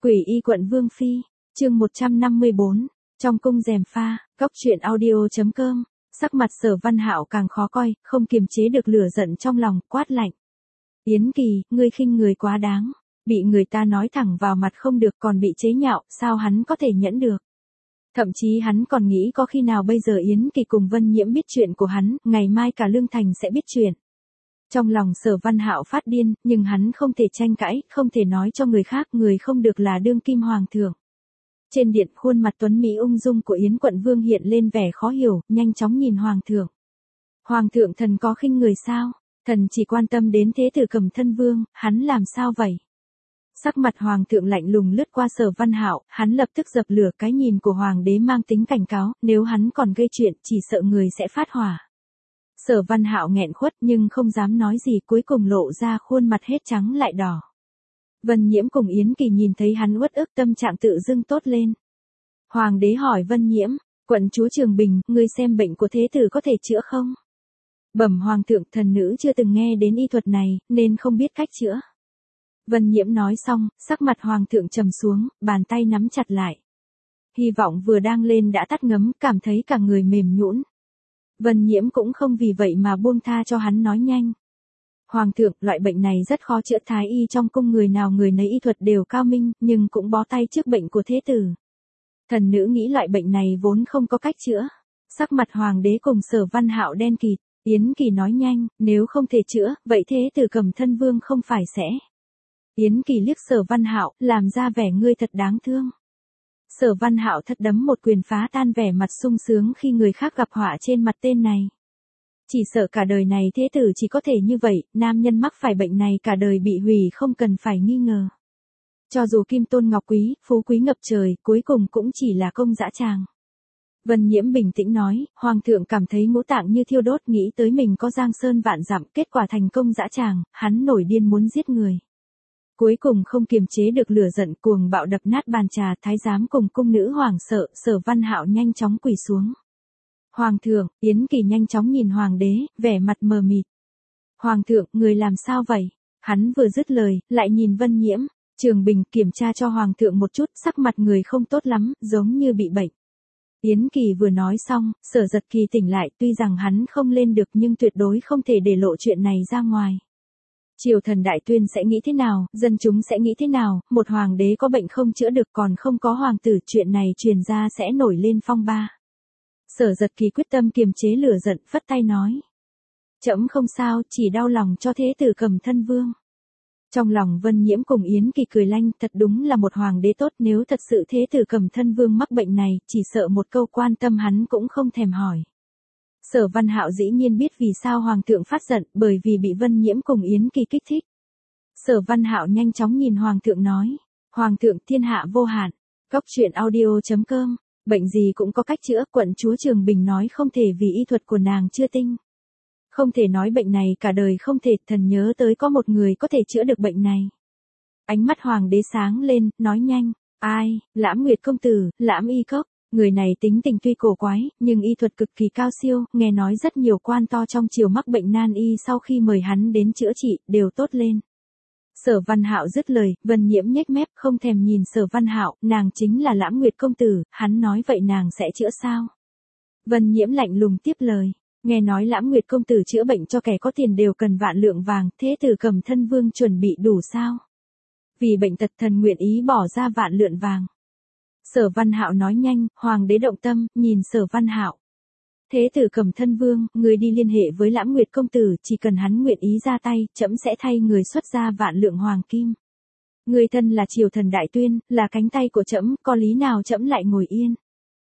Quỷ y quận Vương Phi, chương 154, trong cung gièm pha, góc truyện audio.com, sắc mặt Sở Văn Hạo càng khó coi, không kiềm chế được lửa giận trong lòng, quát lạnh. Yến Kỳ, ngươi khinh người quá đáng, bị người ta nói thẳng vào mặt không được còn bị chế nhạo, sao hắn có thể nhẫn được. Thậm chí hắn còn nghĩ có khi nào bây giờ Yến Kỳ cùng Vân Nhiễm biết chuyện của hắn, ngày mai cả Lương Thành sẽ biết chuyện. Trong lòng Sở Văn Hạo phát điên, nhưng hắn không thể tranh cãi, không thể nói cho người khác, người không được là đương kim hoàng thượng. Trên điện, khuôn mặt tuấn mỹ ung dung của Yến quận vương hiện lên vẻ khó hiểu, nhanh chóng nhìn hoàng thượng. Hoàng thượng thần có khinh người sao? Thần chỉ quan tâm đến thế tử Cẩm Thân Vương, hắn làm sao vậy? Sắc mặt hoàng thượng lạnh lùng lướt qua Sở Văn Hạo, hắn lập tức dập lửa, cái nhìn của hoàng đế mang tính cảnh cáo, nếu hắn còn gây chuyện, chỉ sợ người sẽ phát hỏa. Sở Văn Hạo nghẹn khuất nhưng không dám nói gì, cuối cùng lộ ra khuôn mặt hết trắng lại đỏ. Vân Nhiễm cùng Yến Kỳ nhìn thấy hắn uất ức, tâm trạng tự dưng tốt lên. Hoàng đế hỏi Vân Nhiễm, quận chúa Trường Bình, ngươi xem bệnh của thế tử có thể chữa không? Bẩm hoàng thượng, thần nữ chưa từng nghe đến y thuật này, nên không biết cách chữa. Vân Nhiễm nói xong, sắc mặt hoàng thượng trầm xuống, bàn tay nắm chặt lại. Hy vọng vừa đang lên đã tắt ngấm, cảm thấy cả người mềm nhũn. Vân Nhiễm cũng không vì vậy mà buông tha cho hắn nói nhanh. Hoàng thượng, loại bệnh này rất khó chữa, thái y trong cung người nào người nấy y thuật đều cao minh, nhưng cũng bó tay trước bệnh của thế tử. Thần nữ nghĩ loại bệnh này vốn không có cách chữa. Sắc mặt hoàng đế cùng Sở Văn Hạo đen kịt, Yến Kỳ nói nhanh, nếu không thể chữa, vậy thế tử Cẩm Thân Vương không phải sẽ. Yến Kỳ liếc Sở Văn Hạo, làm ra vẻ ngươi thật đáng thương. Sở Văn Hạo thật đấm một quyền phá tan vẻ mặt sung sướng khi người khác gặp họa trên mặt tên này. Chỉ sợ cả đời này thế tử chỉ có thể như vậy, nam nhân mắc phải bệnh này cả đời bị hủy không cần phải nghi ngờ. Cho dù kim tôn ngọc quý, phú quý ngập trời, cuối cùng cũng chỉ là công dã tràng. Vân Nhiễm bình tĩnh nói, hoàng thượng cảm thấy ngũ tạng như thiêu đốt, nghĩ tới mình có giang sơn vạn dặm, kết quả thành công dã tràng, hắn nổi điên muốn giết người. Cuối cùng không kiềm chế được lửa giận, cuồng bạo đập nát bàn trà, thái giám cùng cung nữ hoảng sợ, Sở Văn Hạo nhanh chóng quỳ xuống. Hoàng thượng, Yến Kỳ nhanh chóng nhìn hoàng đế, vẻ mặt mờ mịt. Hoàng thượng, người làm sao vậy? Hắn vừa dứt lời, lại nhìn Vân Nhiễm, Trường Bình kiểm tra cho hoàng thượng một chút, sắc mặt người không tốt lắm, giống như bị bệnh. Yến Kỳ vừa nói xong, Sở Giật Kỳ tỉnh lại, tuy rằng hắn không lên được nhưng tuyệt đối không thể để lộ chuyện này ra ngoài. Triều thần đại tuyên sẽ nghĩ thế nào, dân chúng sẽ nghĩ thế nào, một hoàng đế có bệnh không chữa được còn không có hoàng tử, chuyện này truyền ra sẽ nổi lên phong ba. Sở Giật Kỳ quyết tâm kiềm chế lửa giận, phất tay nói. Trẫm không sao, chỉ đau lòng cho thế tử Cẩm Thân Vương. Trong lòng Vân Nhiễm cùng Yến Kỳ cười lanh, thật đúng là một hoàng đế tốt, nếu thật sự thế tử Cẩm Thân Vương mắc bệnh này, chỉ sợ một câu quan tâm hắn cũng không thèm hỏi. Sở Văn Hạo dĩ nhiên biết vì sao hoàng thượng phát giận, bởi vì bị Vân Nhiễm cùng Yến Kỳ kích thích. Sở Văn Hạo nhanh chóng nhìn hoàng thượng nói, hoàng thượng thiên hạ vô hạn, góc truyện audio.com, bệnh gì cũng có cách chữa, quận chúa Trường Bình nói không thể vì y thuật của nàng chưa tinh. Không thể nói bệnh này cả đời không thể, thần nhớ tới có một người có thể chữa được bệnh này. Ánh mắt hoàng đế sáng lên, nói nhanh, ai, Lãm Nguyệt công tử, Lãm Y Cốc. Người này tính tình tuy cổ quái, nhưng y thuật cực kỳ cao siêu, nghe nói rất nhiều quan to trong triều mắc bệnh nan y sau khi mời hắn đến chữa trị, đều tốt lên. Sở Văn Hạo dứt lời, Vân Nhiễm nhếch mép không thèm nhìn Sở Văn Hạo, nàng chính là Lãm Nguyệt công tử, hắn nói vậy nàng sẽ chữa sao? Vân Nhiễm lạnh lùng tiếp lời, nghe nói Lãm Nguyệt công tử chữa bệnh cho kẻ có tiền đều cần vạn lượng vàng, thế tử Cẩm Thân Vương chuẩn bị đủ sao? Vì bệnh tật thần nguyện ý bỏ ra vạn lượng vàng. Sở Văn Hạo nói nhanh, hoàng đế động tâm, nhìn Sở Văn Hạo. Thế tử Cẩm Thân Vương, người đi liên hệ với Lãm Nguyệt công tử, chỉ cần hắn nguyện ý ra tay, trẫm sẽ thay người xuất ra vạn lượng hoàng kim. Người thân là triều thần đại tuyên, là cánh tay của trẫm, có lý nào trẫm lại ngồi yên.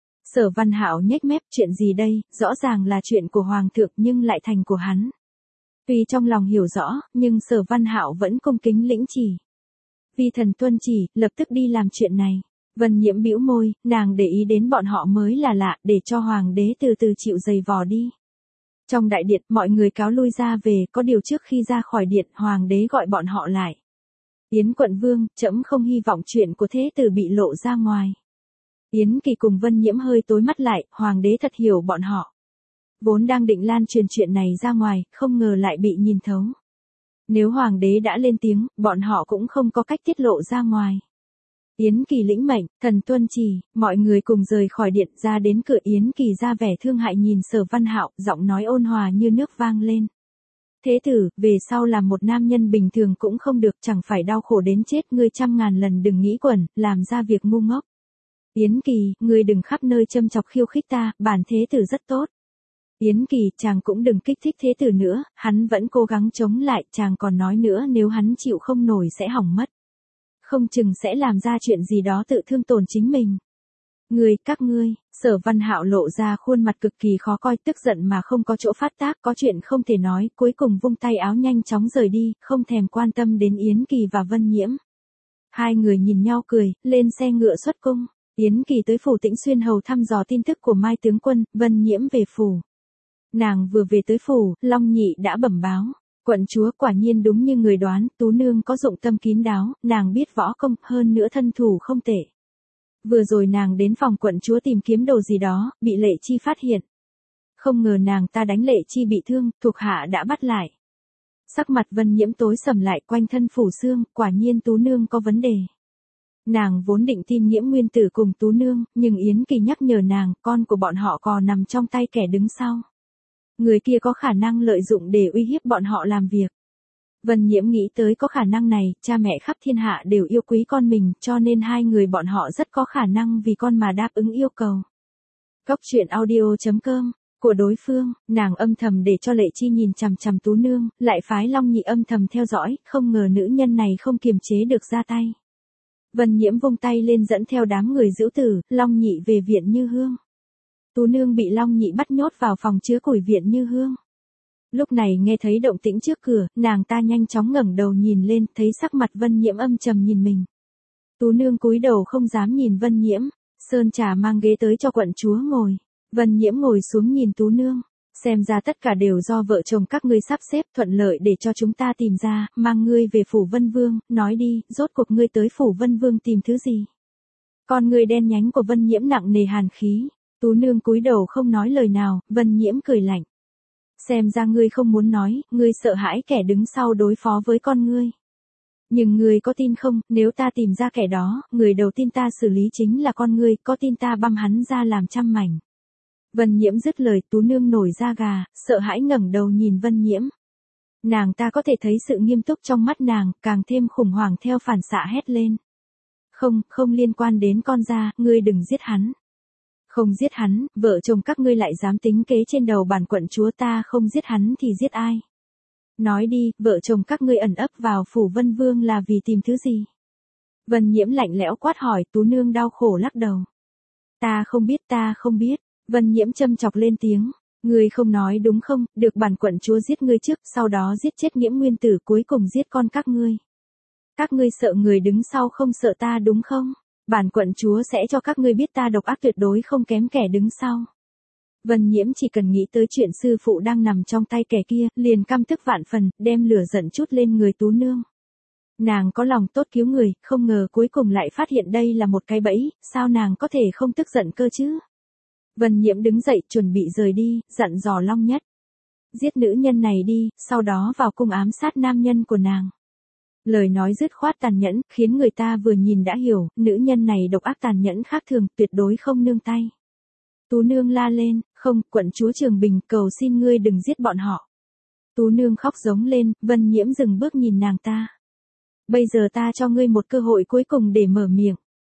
Sở Văn Hạo nhếch mép, chuyện gì đây, rõ ràng là chuyện của hoàng thượng nhưng lại thành của hắn. Tuy trong lòng hiểu rõ, nhưng Sở Văn Hạo vẫn cung kính lĩnh chỉ. Vi thần tuân chỉ, lập tức đi làm chuyện này. Vân Nhiễm bĩu môi, nàng để ý đến bọn họ mới là lạ, để cho hoàng đế từ từ chịu giày vò đi. Trong đại điện, mọi người cáo lui ra về, có điều trước khi ra khỏi điện, hoàng đế gọi bọn họ lại. Yến quận vương, trẫm không hy vọng chuyện của thế tử bị lộ ra ngoài. Yến Kỳ cùng Vân Nhiễm hơi tối mắt lại, hoàng đế thật hiểu bọn họ. Vốn đang định lan truyền chuyện này ra ngoài, không ngờ lại bị nhìn thấu. Nếu hoàng đế đã lên tiếng, bọn họ cũng không có cách tiết lộ ra ngoài. Yến Kỳ lĩnh mệnh, thần tuân chỉ, mọi người cùng rời khỏi điện ra đến cửa. Yến Kỳ ra vẻ thương hại nhìn Sở Văn Hạo, giọng nói ôn hòa như nước vang lên. Thế tử, về sau làm một nam nhân bình thường cũng không được, chẳng phải đau khổ đến chết, ngươi trăm ngàn lần đừng nghĩ quẩn, làm ra việc ngu ngốc. Yến Kỳ, ngươi đừng khắp nơi châm chọc khiêu khích ta, bản thế tử rất tốt. Yến Kỳ, chàng cũng đừng kích thích thế tử nữa, hắn vẫn cố gắng chống lại, chàng còn nói nữa nếu hắn chịu không nổi sẽ hỏng mất. Không chừng sẽ làm ra chuyện gì đó tự thương tổn chính mình. Các ngươi, Sở Văn Hạo lộ ra khuôn mặt cực kỳ khó coi, tức giận mà không có chỗ phát tác, có chuyện không thể nói, cuối cùng vung tay áo nhanh chóng rời đi, không thèm quan tâm đến Yến Kỳ và Vân Nhiễm. Hai người nhìn nhau cười, lên xe ngựa xuất cung. Yến Kỳ tới phủ Tĩnh Xuyên hầu thăm dò tin tức của Mai tướng quân, Vân Nhiễm về phủ. Nàng vừa về tới phủ, Long Nhị đã bẩm báo. Quận chúa quả nhiên đúng như người đoán, Tú nương có dụng tâm kín đáo, nàng biết võ công, hơn nữa thân thủ không tệ. Vừa rồi nàng đến phòng quận chúa tìm kiếm đồ gì đó, bị Lệ Chi phát hiện. Không ngờ nàng ta đánh Lệ Chi bị thương, thuộc hạ đã bắt lại. Sắc mặt Vân Nhiễm tối sầm lại, quanh thân phủ xương, quả nhiên Tú nương có vấn đề. Nàng vốn định tin Nhiễm Nguyên Tử cùng Tú nương, nhưng Yến Kỳ nhắc nhở nàng, con của bọn họ còn nằm trong tay kẻ đứng sau. Người kia có khả năng lợi dụng để uy hiếp bọn họ làm việc. Vân Nhiễm nghĩ tới có khả năng này, cha mẹ khắp thiên hạ đều yêu quý con mình, cho nên hai người bọn họ rất có khả năng vì con mà đáp ứng yêu cầu. Góc audio.com của đối phương, nàng âm thầm để cho Lệ Chi nhìn chằm chằm Tú nương, lại phái Long Nhị âm thầm theo dõi, không ngờ nữ nhân này không kiềm chế được ra tay. Vân Nhiễm vung tay lên dẫn theo đám người giễu tử, Long Nhị về viện Như Hương. Tú nương bị Long Nhị bắt nhốt vào phòng chứa củi viện Như Hương. Lúc này nghe thấy động tĩnh trước cửa, nàng ta nhanh chóng ngẩng đầu nhìn lên, thấy sắc mặt Vân Nhiễm âm trầm nhìn mình. Tú nương cúi đầu không dám nhìn Vân Nhiễm, sơn trà mang ghế tới cho quận chúa ngồi. Vân Nhiễm ngồi xuống nhìn Tú nương, xem ra tất cả đều do vợ chồng các ngươi sắp xếp thuận lợi để cho chúng ta tìm ra, mang ngươi về phủ Vân Vương, nói đi, rốt cuộc ngươi tới phủ Vân Vương tìm thứ gì? Con ngươi đen nhánh của Vân Nhiễm nặng nề hàn khí. Tú nương cúi đầu không nói lời nào, Vân Nhiễm cười lạnh. Xem ra ngươi không muốn nói, ngươi sợ hãi kẻ đứng sau đối phó với con ngươi. Nhưng ngươi có tin không, nếu ta tìm ra kẻ đó, người đầu tiên ta xử lý chính là con ngươi, có tin ta băm hắn ra làm trăm mảnh. Vân Nhiễm dứt lời, Tú nương nổi da gà, sợ hãi ngẩng đầu nhìn Vân Nhiễm. Nàng ta có thể thấy sự nghiêm túc trong mắt nàng, càng thêm khủng hoảng theo phản xạ hét lên. Không liên quan đến con gia, ngươi đừng giết hắn. Không giết hắn, vợ chồng các ngươi lại dám tính kế trên đầu bản quận chúa, ta không giết hắn thì giết ai? Nói đi, vợ chồng các ngươi ẩn ấp vào phủ Vân Vương là vì tìm thứ gì? Vân Nhiễm lạnh lẽo quát hỏi. Tú nương đau khổ lắc đầu. Ta không biết. Vân Nhiễm châm chọc lên tiếng. Ngươi không nói đúng không, được bản quận chúa giết ngươi trước, sau đó giết chết Nhiễm Nguyên Tử, cuối cùng giết con các ngươi. Các ngươi sợ người đứng sau không sợ ta đúng không? Bản quận chúa sẽ cho các ngươi biết ta độc ác tuyệt đối không kém kẻ đứng sau. Vân Nhiễm chỉ cần nghĩ tới chuyện sư phụ đang nằm trong tay kẻ kia, liền căm tức vạn phần, đem lửa giận chút lên người Tú nương. Nàng có lòng tốt cứu người, không ngờ cuối cùng lại phát hiện đây là một cái bẫy, sao nàng có thể không tức giận cơ chứ? Vân Nhiễm đứng dậy chuẩn bị rời đi, dặn dò Long Nhất. Giết nữ nhân này đi, sau đó vào cung ám sát nam nhân của nàng. Lời nói dứt khoát tàn nhẫn, khiến người ta vừa nhìn đã hiểu, nữ nhân này độc ác tàn nhẫn khác thường, tuyệt đối không nương tay. Tú nương la lên, không, quận chúa Trường Bình, cầu xin ngươi đừng giết bọn họ. Tú nương khóc giống lên, Vân Nhiễm dừng bước nhìn nàng ta. Bây giờ ta cho ngươi một cơ hội cuối cùng để mở miệng.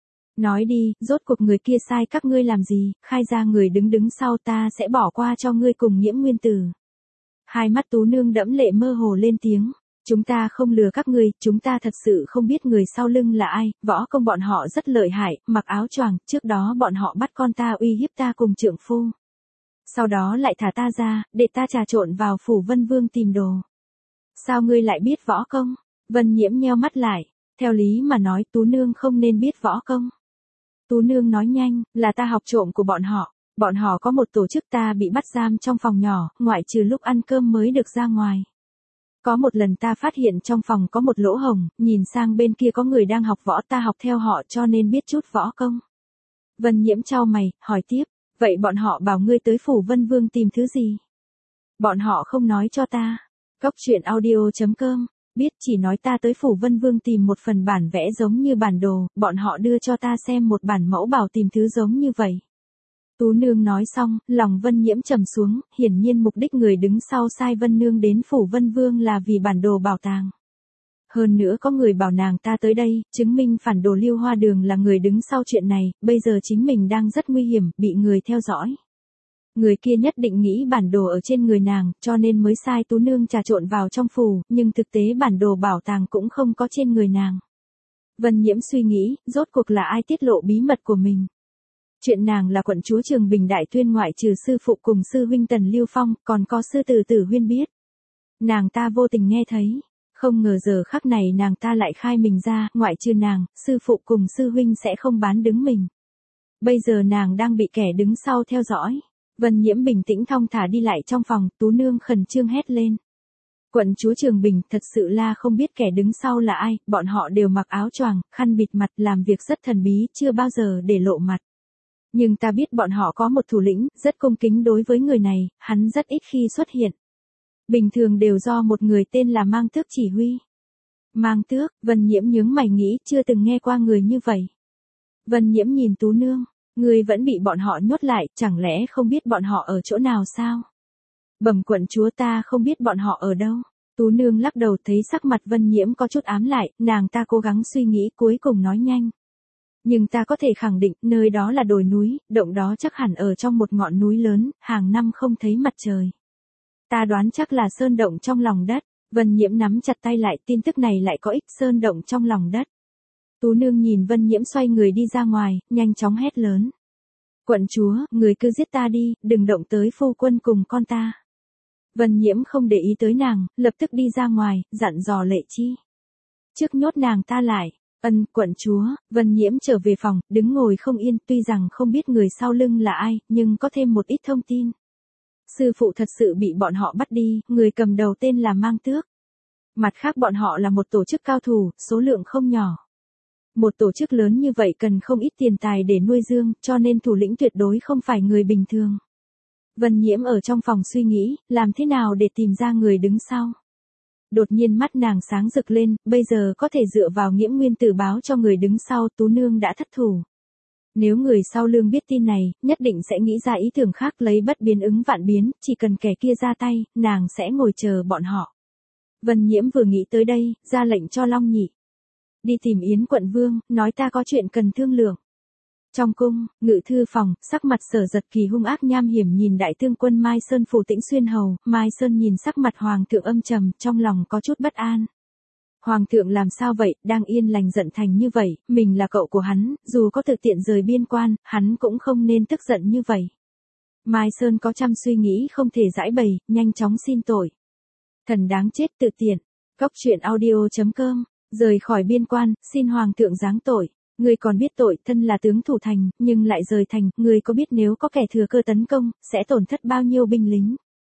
Nói đi, rốt cuộc người kia sai các ngươi làm gì, khai ra người đứng sau, ta sẽ bỏ qua cho ngươi cùng Nhiễm Nguyên Tử. Hai mắt Tú nương đẫm lệ mơ hồ lên tiếng. Chúng ta không lừa các ngươi, chúng ta thật sự không biết người sau lưng là ai, võ công bọn họ rất lợi hại, mặc áo choàng, trước đó bọn họ bắt con ta uy hiếp ta cùng trượng phu. Sau đó lại thả ta ra, để ta trà trộn vào phủ Vân Vương tìm đồ. Sao ngươi lại biết võ công? Vân Nhiễm nheo mắt lại, theo lý mà nói Tú nương không nên biết võ công. Tú nương nói nhanh, là ta học trộm của bọn họ có một tổ chức, ta bị bắt giam trong phòng nhỏ, ngoại trừ lúc ăn cơm mới được ra ngoài. Có một lần ta phát hiện trong phòng có một lỗ hổng, nhìn sang bên kia có người đang học võ, ta học theo họ cho nên biết chút võ công. Vân Nhiễm chau mày, hỏi tiếp, vậy bọn họ bảo ngươi tới phủ Vân Vương tìm thứ gì? Bọn họ không nói cho ta. Góc audio.com Biết, chỉ nói ta tới phủ Vân Vương tìm một phần bản vẽ giống như bản đồ, bọn họ đưa cho ta xem một bản mẫu bảo tìm thứ giống như vậy. Tú nương nói xong, lòng Vân Nhiễm trầm xuống, hiển nhiên mục đích người đứng sau sai Vân nương đến phủ Vân Vương là vì bản đồ bảo tàng. Hơn nữa có người bảo nàng ta tới đây, chứng minh phản đồ Lưu Hoa Đường là người đứng sau chuyện này, bây giờ chính mình đang rất nguy hiểm, bị người theo dõi. Người kia nhất định nghĩ bản đồ ở trên người nàng, cho nên mới sai Tú nương trà trộn vào trong phủ, nhưng thực tế bản đồ bảo tàng cũng không có trên người nàng. Vân Nhiễm suy nghĩ, rốt cuộc là ai tiết lộ bí mật của mình. Chuyện nàng là quận chúa Trường Bình Đại Tuyên ngoại trừ sư phụ cùng sư huynh Tần Lưu Phong, còn có sư tử Tử Huyên biết. Nàng ta vô tình nghe thấy. Không ngờ giờ khắc này nàng ta lại khai mình ra, ngoại trừ nàng, sư phụ cùng sư huynh sẽ không bán đứng mình. Bây giờ nàng đang bị kẻ đứng sau theo dõi. Vân Nhiễm bình tĩnh thong thả đi lại trong phòng, Tú nương khẩn trương hét lên. Quận chúa Trường Bình thật sự là không biết kẻ đứng sau là ai, bọn họ đều mặc áo choàng, khăn bịt mặt, làm việc rất thần bí, chưa bao giờ để lộ mặt. Nhưng ta biết bọn họ có một thủ lĩnh, rất cung kính đối với người này, hắn rất ít khi xuất hiện. Bình thường đều do một người tên là Mang Tước chỉ huy. Mang Tước, Vân Nhiễm nhướng mày nghĩ, chưa từng nghe qua người như vậy. Vân Nhiễm nhìn Tú nương, người vẫn bị bọn họ nhốt lại, chẳng lẽ không biết bọn họ ở chỗ nào sao? Bẩm quận chúa, ta không biết bọn họ ở đâu. Tú nương lắc đầu, thấy sắc mặt Vân Nhiễm có chút ám lại, nàng ta cố gắng suy nghĩ cuối cùng nói nhanh. Nhưng ta có thể khẳng định, nơi đó là đồi núi, động đó chắc hẳn ở trong một ngọn núi lớn, hàng năm không thấy mặt trời. Ta đoán chắc là sơn động trong lòng đất. Vân Nhiễm nắm chặt tay lại, tin tức này lại có ích, sơn động trong lòng đất. Tú nương nhìn Vân Nhiễm xoay người đi ra ngoài, nhanh chóng hét lớn. Quận chúa, người cứ giết ta đi, đừng động tới phu quân cùng con ta. Vân Nhiễm không để ý tới nàng, lập tức đi ra ngoài, dặn dò Lệ Chi. Trước nhốt nàng ta lại. Quận chúa. Vân Nhiễm trở về phòng, đứng ngồi không yên, tuy rằng không biết người sau lưng là ai, nhưng có thêm một ít thông tin. Sư phụ thật sự bị bọn họ bắt đi, người cầm đầu tên là Mang Tước. Mặt khác bọn họ là một tổ chức cao thủ, số lượng không nhỏ. Một tổ chức lớn như vậy cần không ít tiền tài để nuôi dưỡng, cho nên thủ lĩnh tuyệt đối không phải người bình thường. Vân Nhiễm ở trong phòng suy nghĩ, làm thế nào để tìm ra người đứng sau. Đột nhiên mắt nàng sáng rực lên, bây giờ có thể dựa vào Nghiễm Nguyên Tử báo cho người đứng sau, Tú nương đã thất thủ. Nếu người sau lưng biết tin này, nhất định sẽ nghĩ ra ý tưởng khác, lấy bất biến ứng vạn biến, chỉ cần kẻ kia ra tay, nàng sẽ ngồi chờ bọn họ. Vân Nhiễm vừa nghĩ tới đây, ra lệnh cho Long Nhị. Đi tìm Yến quận vương, nói ta có chuyện cần thương lượng. Trong cung, ngự thư phòng, sắc mặt Sở Giật Kỳ hung ác nham hiểm nhìn đại tướng quân Mai Sơn Phủ Tĩnh Xuyên hầu, Mai Sơn nhìn sắc mặt hoàng thượng âm trầm, trong lòng có chút bất an. Hoàng thượng làm sao vậy, đang yên lành giận thành như vậy, mình là cậu của hắn, dù có thực tiện rời biên quan, hắn cũng không nên tức giận như vậy. Mai Sơn có trăm suy nghĩ không thể giải bày, nhanh chóng xin tội. Thần đáng chết tự tiện. Cóc truyện audio.com, rời khỏi biên quan, xin hoàng thượng giáng tội. Người còn biết tội, thân là tướng thủ thành, nhưng lại rời thành, người có biết nếu có kẻ thừa cơ tấn công, sẽ tổn thất bao nhiêu binh lính?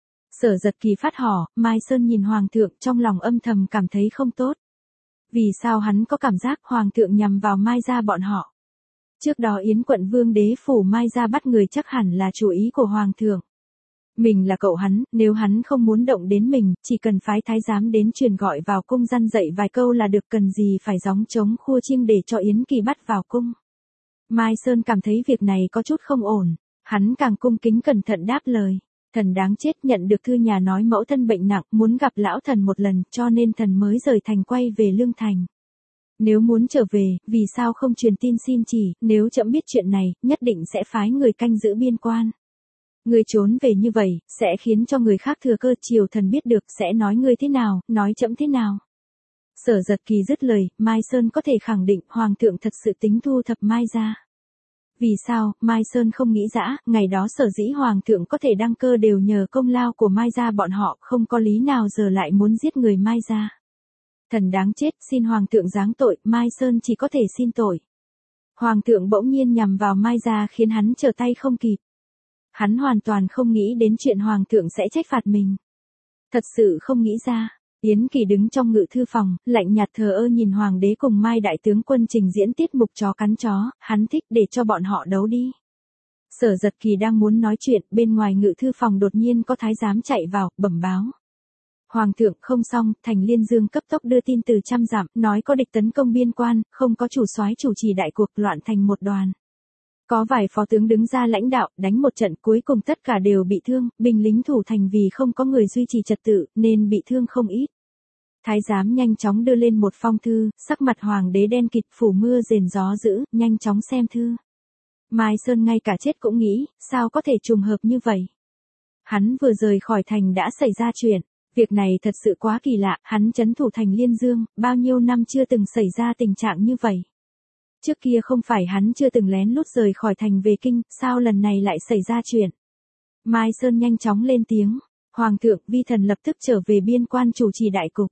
Sở Giật Kỳ phát hỏ, Mai Sơn nhìn hoàng thượng trong lòng âm thầm cảm thấy không tốt. Vì sao hắn có cảm giác hoàng thượng nhằm vào Mai gia bọn họ? Trước đó Yến quận vương đế phủ Mai gia bắt người chắc hẳn là chủ ý của hoàng thượng. Mình là cậu hắn, nếu hắn không muốn động đến mình, chỉ cần phái thái giám đến truyền gọi vào cung răn dạy vài câu là được, cần gì phải gióng trống khua chiêng để cho Yến Kỳ bắt vào cung. Mai Sơn cảm thấy việc này có chút không ổn, hắn càng cung kính cẩn thận đáp lời. Thần đáng chết, nhận được thư nhà nói mẫu thân bệnh nặng, muốn gặp lão thần một lần, cho nên thần mới rời thành quay về Lương Thành. Nếu muốn trở về, vì sao không truyền tin xin chỉ, nếu chậm biết chuyện này, nhất định sẽ phái người canh giữ biên quan. Người trốn về như vậy, sẽ khiến cho người khác thừa cơ, triều thần biết được, sẽ nói ngươi thế nào, nói chậm thế nào. Sở Giật Kỳ dứt lời, Mai Sơn có thể khẳng định, hoàng thượng thật sự tính thu thập Mai gia. Vì sao, Mai Sơn không nghĩ dã, ngày đó sở dĩ hoàng thượng có thể đăng cơ đều nhờ công lao của Mai gia bọn họ, không có lý nào giờ lại muốn giết người Mai gia. Thần đáng chết, xin hoàng thượng giáng tội, Mai Sơn chỉ có thể xin tội. Hoàng thượng bỗng nhiên nhằm vào Mai gia khiến hắn trở tay không kịp. Hắn hoàn toàn không nghĩ đến chuyện hoàng thượng sẽ trách phạt mình. Thật sự không nghĩ ra. Yến Kỳ đứng trong ngự thư phòng, lạnh nhạt thờ ơ nhìn hoàng đế cùng Mai đại tướng quân trình diễn tiết mục chó cắn chó, hắn thích, để cho bọn họ đấu đi. Sở Giật Kỳ đang muốn nói chuyện, bên ngoài ngự thư phòng đột nhiên có thái giám chạy vào, bẩm báo. Hoàng thượng không xong, Thành Liên Dương cấp tốc đưa tin từ trăm dặm, nói có địch tấn công biên quan, không có chủ soái chủ trì đại cuộc, loạn thành một đoàn. Có vài phó tướng đứng ra lãnh đạo, đánh một trận, cuối cùng tất cả đều bị thương, binh lính thủ thành vì không có người duy trì trật tự, nên bị thương không ít. Thái giám nhanh chóng đưa lên một phong thư, sắc mặt hoàng đế đen kịt, phủ mưa rền gió dữ, nhanh chóng xem thư. Mai Sơn ngay cả chết cũng nghĩ, sao có thể trùng hợp như vậy? Hắn vừa rời khỏi thành đã xảy ra chuyện. Việc này thật sự quá kỳ lạ, hắn trấn thủ thành Liên Dương, bao nhiêu năm chưa từng xảy ra tình trạng như vậy. Trước kia không phải hắn chưa từng lén lút rời khỏi thành về kinh, sao lần này lại xảy ra chuyện? Mai Sơn nhanh chóng lên tiếng, Hoàng thượng, vi thần lập tức trở về biên quan chủ trì đại cục.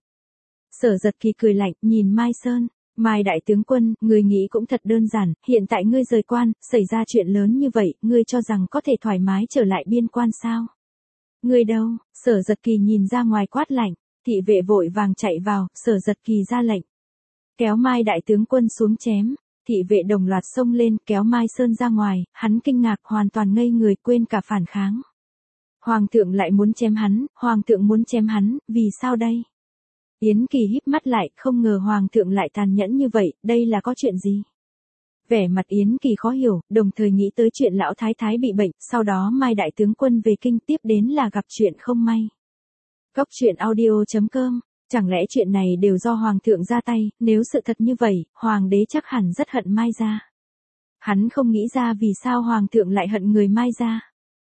Sở Giật Kỳ cười lạnh, nhìn Mai Sơn, Mai đại tướng quân, người nghĩ cũng thật đơn giản, hiện tại ngươi rời quan, xảy ra chuyện lớn như vậy, ngươi cho rằng có thể thoải mái trở lại biên quan sao? Ngươi đâu? Sở Giật Kỳ nhìn ra ngoài quát lạnh, thị vệ vội vàng chạy vào, Sở Giật Kỳ ra lệnh. Kéo Mai đại tướng quân xuống chém, thị vệ đồng loạt xông lên, kéo Mai Sơn ra ngoài, hắn kinh ngạc hoàn toàn ngây người, quên cả phản kháng. Hoàng thượng lại muốn chém hắn, Hoàng thượng muốn chém hắn, vì sao đây? Yến Kỳ híp mắt lại, không ngờ Hoàng thượng lại tàn nhẫn như vậy, đây là có chuyện gì? Vẻ mặt Yến Kỳ khó hiểu, đồng thời nghĩ tới chuyện lão thái thái bị bệnh, sau đó Mai đại tướng quân về kinh, tiếp đến là gặp chuyện không may. Góc truyện audio.com, chẳng lẽ chuyện này đều do Hoàng thượng ra tay, nếu sự thật như vậy, Hoàng đế chắc hẳn rất hận Mai gia. Hắn không nghĩ ra vì sao Hoàng thượng lại hận người Mai gia.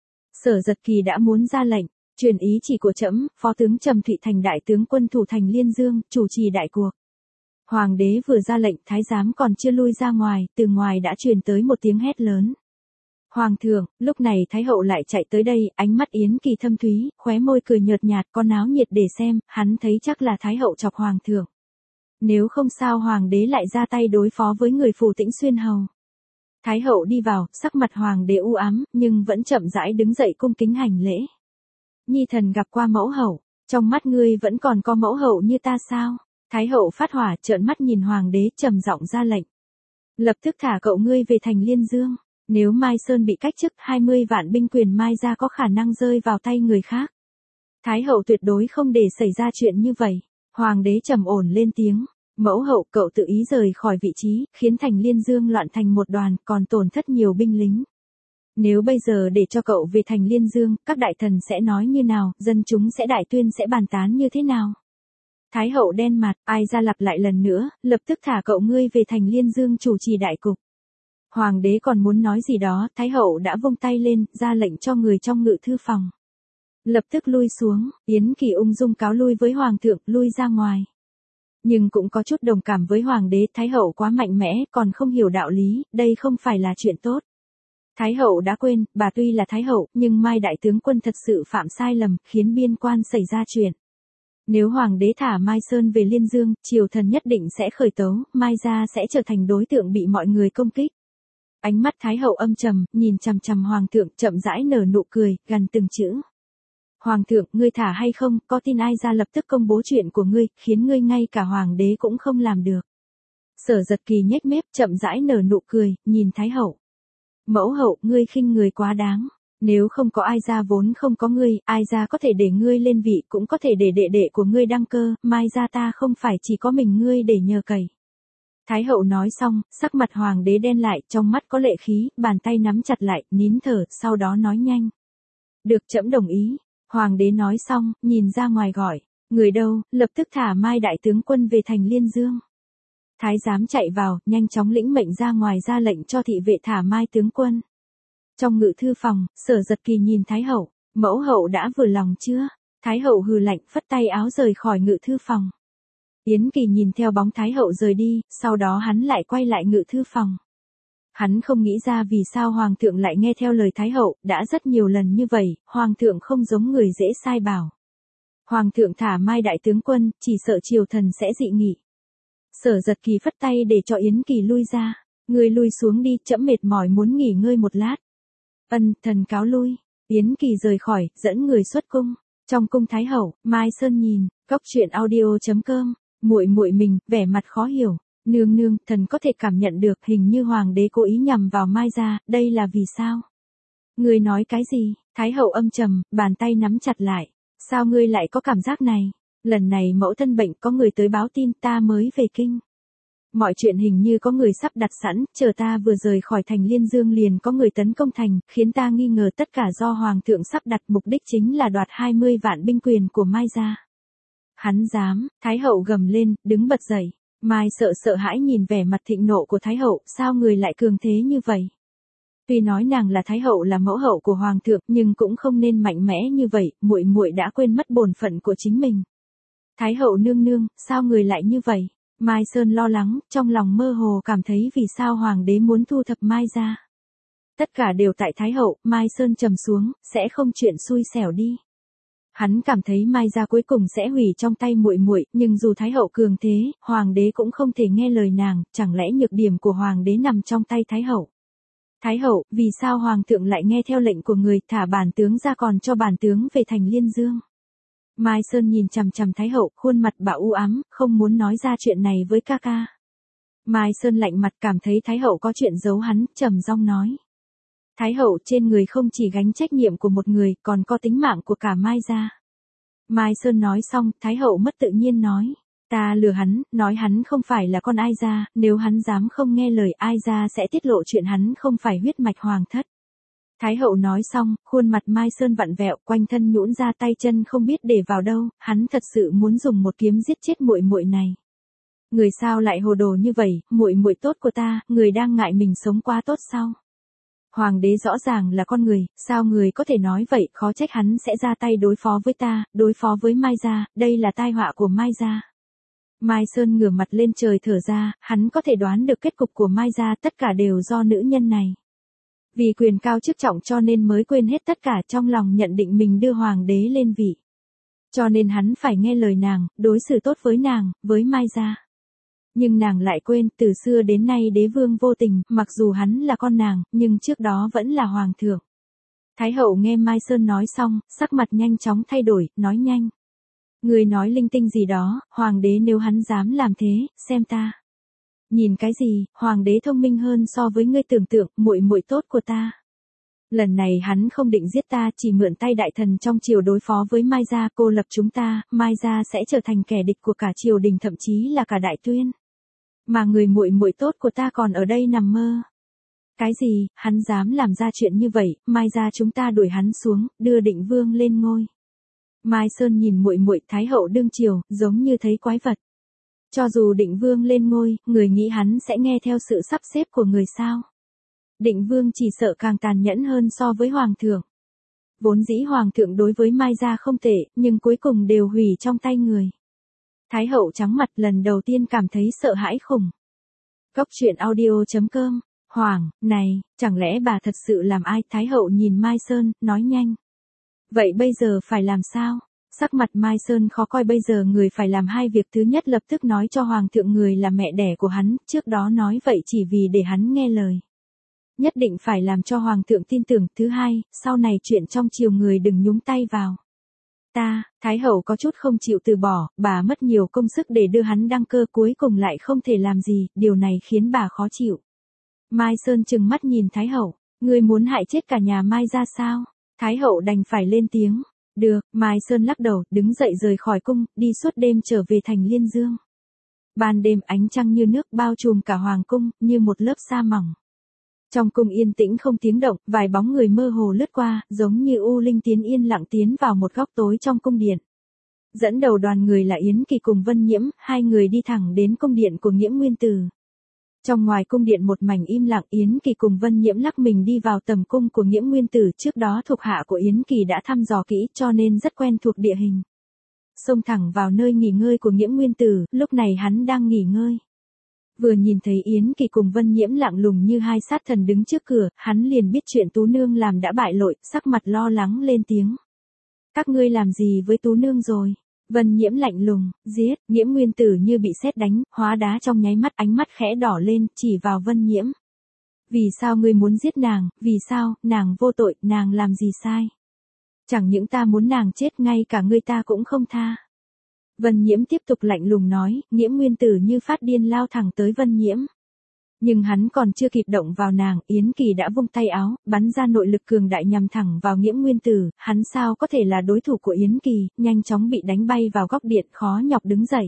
Sở Giật Kỳ đã muốn ra lệnh, truyền ý chỉ của trẫm, phó tướng Trầm Thụy thành đại tướng quân thủ thành Liên Dương, chủ trì đại cuộc. Hoàng đế vừa ra lệnh, thái giám còn chưa lui ra ngoài, từ ngoài đã truyền tới một tiếng hét lớn. Hoàng thượng, lúc này Thái hậu lại chạy tới đây, ánh mắt Yến Kỳ thâm thúy, khóe môi cười nhợt nhạt, có náo nhiệt để xem, hắn thấy chắc là Thái hậu chọc Hoàng thượng. Nếu không sao Hoàng đế lại ra tay đối phó với người Phù Tĩnh Xuyên hầu. Thái hậu đi vào, sắc mặt Hoàng đế u ám, nhưng vẫn chậm rãi đứng dậy cung kính hành lễ. Nhi thần gặp qua mẫu hậu, trong mắt ngươi vẫn còn có mẫu hậu như ta sao? Thái hậu phát hỏa, trợn mắt nhìn Hoàng đế, trầm giọng ra lệnh. Lập tức thả cậu ngươi về thành Liên Dương, nếu Mai Sơn bị cách chức, 20 vạn binh quyền Mai gia có khả năng rơi vào tay người khác. Thái hậu tuyệt đối không để xảy ra chuyện như vậy. Hoàng đế trầm ổn lên tiếng, mẫu hậu, cậu tự ý rời khỏi vị trí, khiến thành Liên Dương loạn thành một đoàn, còn tổn thất nhiều binh lính. Nếu bây giờ để cho cậu về thành Liên Dương, các đại thần sẽ nói như nào, dân chúng sẽ đại tuyên sẽ bàn tán như thế nào? Thái hậu đen mặt, ai ra lặp lại lần nữa, lập tức thả cậu ngươi về thành Liên Dương chủ trì đại cục. Hoàng đế còn muốn nói gì đó, Thái hậu đã vung tay lên, ra lệnh cho người trong ngự thư phòng. Lập tức lui xuống, Yến Kỳ ung dung cáo lui với Hoàng thượng, lui ra ngoài. Nhưng cũng có chút đồng cảm với Hoàng đế, Thái hậu quá mạnh mẽ, còn không hiểu đạo lý, đây không phải là chuyện tốt. Thái hậu đã quên, bà tuy là Thái hậu, nhưng Mai đại tướng quân thật sự phạm sai lầm, khiến biên quan xảy ra chuyện. Nếu Hoàng đế thả Mai Sơn về Liên Dương, triều thần nhất định sẽ khởi tấu, Mai gia sẽ trở thành đối tượng bị mọi người công kích. Ánh mắt Thái hậu âm trầm, nhìn chằm chằm Hoàng thượng, chậm rãi nở nụ cười, gần từng chữ. Hoàng thượng, ngươi thả hay không, có tin ai ra lập tức công bố chuyện của ngươi, khiến ngươi ngay cả Hoàng đế cũng không làm được. Sở Giật Kỳ nhếch mép, chậm rãi nở nụ cười, nhìn Thái hậu. Mẫu hậu, ngươi khinh người quá đáng. Nếu không có ai ra vốn không có ngươi, ai ra có thể để ngươi lên vị, cũng có thể để đệ đệ của ngươi đăng cơ, Mai gia ta không phải chỉ có mình ngươi để nhờ cậy. Thái hậu nói xong, sắc mặt Hoàng đế đen lại, trong mắt có lệ khí, bàn tay nắm chặt lại, nín thở, sau đó nói nhanh. Được, trẫm đồng ý. Hoàng đế nói xong, nhìn ra ngoài gọi, người đâu, lập tức thả Mai đại tướng quân về thành Liên Dương. Thái giám chạy vào, nhanh chóng lĩnh mệnh ra ngoài ra lệnh cho thị vệ thả Mai tướng quân. Trong ngự thư phòng, Sở Giật Kỳ nhìn Thái hậu, mẫu hậu đã vừa lòng chưa? Thái hậu hừ lạnh, phất tay áo rời khỏi ngự thư phòng. Yến Kỳ nhìn theo bóng Thái hậu rời đi, sau đó hắn lại quay lại ngự thư phòng. Hắn không nghĩ ra vì sao Hoàng thượng lại nghe theo lời Thái hậu, đã rất nhiều lần như vậy, Hoàng thượng không giống người dễ sai bảo. Hoàng thượng thả Mai đại tướng quân, chỉ sợ triều thần sẽ dị nghị. Sở Giật Kỳ phất tay để cho Yến Kỳ lui ra. Ngươi lui xuống đi, trẫm mệt mỏi muốn nghỉ ngơi một lát. Ân, thần cáo lui. Yến Kỳ rời khỏi, dẫn người xuất cung. Trong cung Thái hậu, Mai Sơn nhìn, góc truyện audio.com, muội muội mình, vẻ mặt khó hiểu. Nương nương, thần có thể cảm nhận được, hình như Hoàng đế cố ý nhằm vào Mai gia, đây là vì sao? Ngươi nói cái gì? Thái hậu âm trầm, bàn tay nắm chặt lại. Sao ngươi lại có cảm giác này? Lần này mẫu thân bệnh có người tới báo tin ta mới về kinh. Mọi chuyện hình như có người sắp đặt sẵn, chờ ta vừa rời khỏi thành Liên Dương liền có người tấn công thành, khiến ta nghi ngờ tất cả do Hoàng thượng sắp đặt, mục đích chính là đoạt 20 vạn binh quyền của Mai gia. Hắn dám, Thái hậu gầm lên, đứng bật dậy. Mai sợ hãi nhìn vẻ mặt thịnh nộ của Thái hậu, sao người lại cường thế như vậy? Tuy nói nàng là Thái hậu là mẫu hậu của Hoàng thượng, nhưng cũng không nên mạnh mẽ như vậy, muội đã quên mất bổn phận của chính mình. Thái hậu nương nương, sao người lại như vậy? Mai Sơn lo lắng, trong lòng mơ hồ cảm thấy vì sao Hoàng đế muốn thu thập Mai gia. Tất cả đều tại Thái hậu, Mai Sơn trầm xuống, sẽ không chuyện xui xẻo đi. Hắn cảm thấy Mai gia cuối cùng sẽ hủy trong tay muội, nhưng dù Thái hậu cường thế, Hoàng đế cũng không thể nghe lời nàng, chẳng lẽ nhược điểm của Hoàng đế nằm trong tay Thái hậu? Thái hậu, vì sao Hoàng thượng lại nghe theo lệnh của người, thả bản tướng ra còn cho bản tướng về thành Liên Dương? Mai Sơn nhìn chằm chằm Thái hậu, khuôn mặt bà u ám, không muốn nói ra chuyện này với ca ca. Mai Sơn lạnh mặt cảm thấy Thái hậu có chuyện giấu hắn, trầm giọng nói. Thái hậu, trên người không chỉ gánh trách nhiệm của một người, còn có tính mạng của cả Mai gia. Mai Sơn nói xong, Thái hậu mất tự nhiên nói. Ta lừa hắn, nói hắn không phải là con Ai gia, nếu hắn dám không nghe lời Ai gia sẽ tiết lộ chuyện hắn không phải huyết mạch hoàng thất. Thái hậu nói xong, khuôn mặt Mai Sơn vặn vẹo, quanh thân nhũn ra tay chân không biết để vào đâu, hắn thật sự muốn dùng một kiếm giết chết muội này. Người sao lại hồ đồ như vậy, muội tốt của ta, người đang ngại mình sống quá tốt sao? Hoàng đế rõ ràng là con người, sao người có thể nói vậy, khó trách hắn sẽ ra tay đối phó với ta, đối phó với Mai gia, đây là tai họa của Mai gia. Mai Sơn ngửa mặt lên trời thở ra, hắn có thể đoán được kết cục của Mai gia, tất cả đều do nữ nhân này. Vì quyền cao chức trọng cho nên mới quên hết tất cả, trong lòng nhận định mình đưa Hoàng đế lên vị. Cho nên hắn phải nghe lời nàng, đối xử tốt với nàng, với Mai gia. Nhưng nàng lại quên, từ xưa đến nay đế vương vô tình, mặc dù hắn là con nàng, nhưng trước đó vẫn là hoàng thượng. Thái hậu nghe Mai Sơn nói xong, sắc mặt nhanh chóng thay đổi, nói nhanh. Người nói linh tinh gì đó, hoàng đế nếu hắn dám làm thế, xem ta. Nhìn cái gì, hoàng đế thông minh hơn so với ngươi tưởng tượng, muội tốt của ta. Lần này hắn không định giết ta, chỉ mượn tay đại thần trong triều đối phó với Mai gia, cô lập chúng ta, Mai gia sẽ trở thành kẻ địch của cả triều đình, thậm chí là cả đại tuyên. Mà người muội tốt của ta còn ở đây nằm mơ. Cái gì, hắn dám làm ra chuyện như vậy, Mai gia chúng ta đuổi hắn xuống, đưa Định Vương lên ngôi. Mai Sơn nhìn muội Thái hậu đương triều, giống như thấy quái vật. Cho dù Định Vương lên ngôi, người nghĩ hắn sẽ nghe theo sự sắp xếp của người sao? Định Vương chỉ sợ càng tàn nhẫn hơn so với hoàng thượng. Vốn dĩ hoàng thượng đối với Mai gia không tệ, nhưng cuối cùng đều hủy trong tay người. Thái hậu trắng mặt, lần đầu tiên cảm thấy sợ hãi khủng. Cốc truyện audio.com. Hoàng, này, chẳng lẽ bà thật sự làm ai? Thái hậu nhìn Mai Sơn, nói nhanh. Vậy bây giờ phải làm sao? Sắc mặt Mai Sơn khó coi, bây giờ người phải làm hai việc, thứ nhất lập tức nói cho hoàng thượng người là mẹ đẻ của hắn, trước đó nói vậy chỉ vì để hắn nghe lời. Nhất định phải làm cho hoàng thượng tin tưởng, thứ hai, sau này chuyện trong triều người đừng nhúng tay vào. Thái hậu có chút không chịu từ bỏ, bà mất nhiều công sức để đưa hắn đăng cơ cuối cùng lại không thể làm gì, điều này khiến bà khó chịu. Mai Sơn trừng mắt nhìn Thái hậu, ngươi muốn hại chết cả nhà Mai ra sao? Thái hậu đành phải lên tiếng. Được, Mai Sơn lắc đầu, đứng dậy rời khỏi cung, đi suốt đêm trở về thành Liên Dương. Ban đêm ánh trăng như nước bao trùm cả hoàng cung, như một lớp sa mỏng. Trong cung yên tĩnh không tiếng động, vài bóng người mơ hồ lướt qua, giống như u linh tiến yên lặng tiến vào một góc tối trong cung điện. Dẫn đầu đoàn người là Yến Kỳ cùng Vân Nhiễm, hai người đi thẳng đến cung điện của Nghiễm Nguyên Tử. Trong ngoài cung điện một mảnh im lặng, Yến Kỳ cùng Vân Nhiễm lắc mình đi vào tầm cung của Nghiễm Nguyên Tử, trước đó thuộc hạ của Yến Kỳ đã thăm dò kỹ cho nên rất quen thuộc địa hình. Xông thẳng vào nơi nghỉ ngơi của Nghiễm Nguyên Tử, lúc này hắn đang nghỉ ngơi. Vừa nhìn thấy Yến Kỳ cùng Vân Nhiễm lặng lùng như hai sát thần đứng trước cửa, hắn liền biết chuyện Tú Nương làm đã bại lộ, sắc mặt lo lắng lên tiếng. Các ngươi làm gì với Tú Nương rồi? Vân Nhiễm lạnh lùng, giết. Nghiễm Nguyên Tử như bị sét đánh, hóa đá trong nháy mắt, ánh mắt khẽ đỏ lên, chỉ vào Vân Nhiễm. Vì sao ngươi muốn giết nàng, vì sao, nàng vô tội, nàng làm gì sai? Chẳng những ta muốn nàng chết, ngay cả ngươi ta cũng không tha. Vân Nhiễm tiếp tục lạnh lùng nói, Nghiễm Nguyên Tử như phát điên lao thẳng tới Vân Nhiễm. Nhưng hắn còn chưa kịp động vào nàng, Yến Kỳ đã vung tay áo, bắn ra nội lực cường đại nhằm thẳng vào Nghiễm Nguyên Tử, hắn sao có thể là đối thủ của Yến Kỳ, nhanh chóng bị đánh bay vào góc điện, khó nhọc đứng dậy.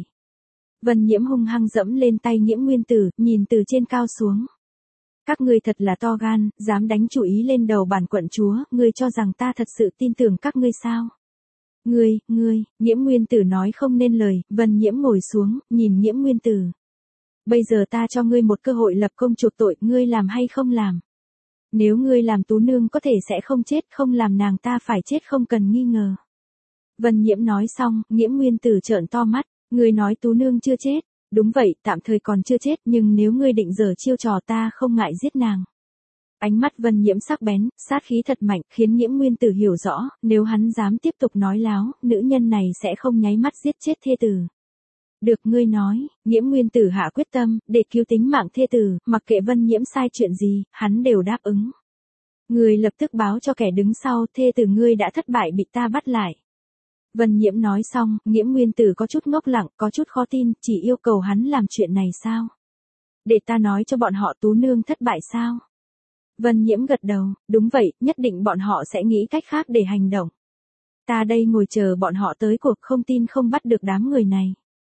Vân Nhiễm hung hăng dẫm lên tay Nghiễm Nguyên Tử, nhìn từ trên cao xuống. Các ngươi thật là to gan, dám đánh chủ ý lên đầu bản quận chúa, ngươi cho rằng ta thật sự tin tưởng các ngươi sao? Ngươi, Nghiễm Nguyên Tử nói không nên lời, Vân Nhiễm ngồi xuống, nhìn Nghiễm Nguyên Tử. Bây giờ ta cho ngươi một cơ hội lập công chuộc tội, ngươi làm hay không làm? Nếu ngươi làm Tú Nương có thể sẽ không chết, không làm nàng ta phải chết không cần nghi ngờ. Vân Nhiễm nói xong, Nghiễm Nguyên Tử trợn to mắt, ngươi nói Tú Nương chưa chết, đúng vậy, tạm thời còn chưa chết, nhưng nếu ngươi định giở chiêu trò ta không ngại giết nàng. Ánh mắt Vân Nhiễm sắc bén, sát khí thật mạnh, khiến Nghiễm Nguyên Tử hiểu rõ, nếu hắn dám tiếp tục nói láo, nữ nhân này sẽ không nháy mắt giết chết thê tử. Được ngươi nói, Nghiễm Nguyên Tử hạ quyết tâm, để cứu tính mạng thê tử, mặc kệ Vân Nhiễm sai chuyện gì, hắn đều đáp ứng. Ngươi lập tức báo cho kẻ đứng sau, thê tử ngươi đã thất bại bị ta bắt lại. Vân Nhiễm nói xong, Nghiễm Nguyên Tử có chút ngốc lặng, có chút khó tin, chỉ yêu cầu hắn làm chuyện này sao? Để ta nói cho bọn họ Tú Nương thất bại sao? Vân Nhiễm gật đầu, đúng vậy, nhất định bọn họ sẽ nghĩ cách khác để hành động. Ta đây ngồi chờ bọn họ tới cuộc, không tin không bắt được đám người này.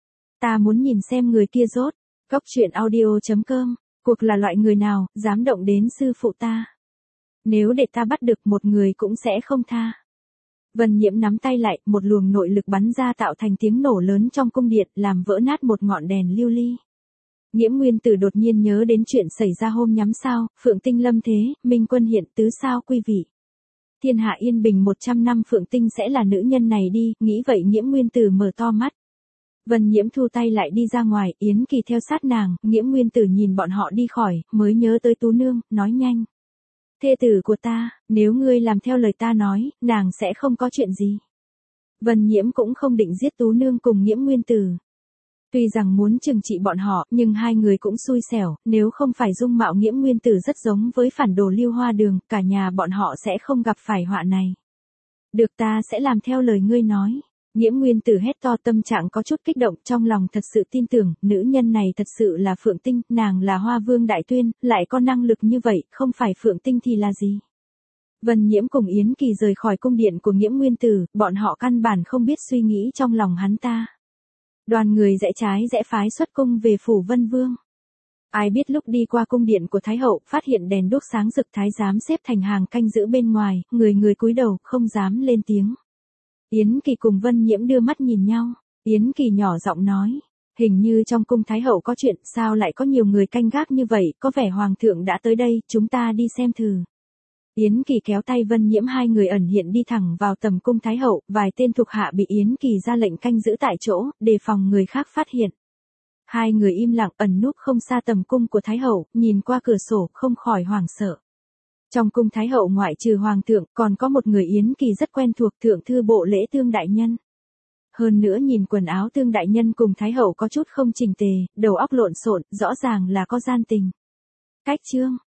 Ta muốn nhìn xem người kia rốt. Góc truyện audio.com, cuộc là loại người nào, dám động đến sư phụ ta. Nếu để ta bắt được một người cũng sẽ không tha. Vân Nhiễm nắm tay lại, một luồng nội lực bắn ra tạo thành tiếng nổ lớn trong cung điện, làm vỡ nát một ngọn đèn lưu ly. Nghiễm Nguyên Tử đột nhiên nhớ đến chuyện xảy ra hôm nhắm sao, Phượng Tinh lâm thế, Minh Quân hiện tứ sao quý vị. Thiên hạ yên bình 100 năm Phượng Tinh sẽ là nữ nhân này đi, nghĩ vậy Nghiễm Nguyên Tử mở to mắt. Vân Nhiễm thu tay lại đi ra ngoài, Yến Kỳ theo sát nàng, Nghiễm Nguyên Tử nhìn bọn họ đi khỏi, mới nhớ tới Tú Nương, nói nhanh. Thê tử của ta, nếu ngươi làm theo lời ta nói, nàng sẽ không có chuyện gì. Vân Nhiễm cũng không định giết Tú Nương cùng Nghiễm Nguyên Tử. Tuy rằng muốn trừng trị bọn họ, nhưng hai người cũng xui xẻo, nếu không phải dung mạo Nghiễm Nguyên Tử rất giống với phản đồ Lưu Hoa Đường, cả nhà bọn họ sẽ không gặp phải họa này. Được, ta sẽ làm theo lời ngươi nói. Nghiễm Nguyên Tử hét to, tâm trạng có chút kích động, trong lòng thật sự tin tưởng, nữ nhân này thật sự là Phượng Tinh, nàng là Hoa Vương Đại Tuyên, lại có năng lực như vậy, không phải Phượng Tinh thì là gì. Vân Nhiễm cùng Yến Kỳ rời khỏi cung điện của Nghiễm Nguyên Tử, bọn họ căn bản không biết suy nghĩ trong lòng hắn ta. Đoàn người rẽ trái rẽ phái xuất cung về phủ Vân Vương. Ai biết lúc đi qua cung điện của Thái Hậu, phát hiện đèn đuốc sáng rực, thái giám xếp thành hàng canh giữ bên ngoài, người cúi đầu, không dám lên tiếng. Yến Kỳ cùng Vân Nhiễm đưa mắt nhìn nhau, Yến Kỳ nhỏ giọng nói, hình như trong cung Thái Hậu có chuyện, sao lại có nhiều người canh gác như vậy, có vẻ Hoàng thượng đã tới đây, chúng ta đi xem thử. Yến Kỳ kéo tay Vân Nhiễm, hai người ẩn hiện đi thẳng vào tầm cung Thái Hậu, vài tên thuộc hạ bị Yến Kỳ ra lệnh canh giữ tại chỗ, đề phòng người khác phát hiện. Hai người im lặng ẩn núp không xa tầm cung của Thái Hậu, nhìn qua cửa sổ, không khỏi hoảng sợ. Trong cung Thái Hậu ngoại trừ Hoàng thượng, còn có một người Yến Kỳ rất quen thuộc, Thượng thư bộ lễ Tương đại nhân. Hơn nữa nhìn quần áo Tương đại nhân cùng Thái Hậu có chút không chỉnh tề, đầu óc lộn xộn, rõ ràng là có gian tình. Cách chương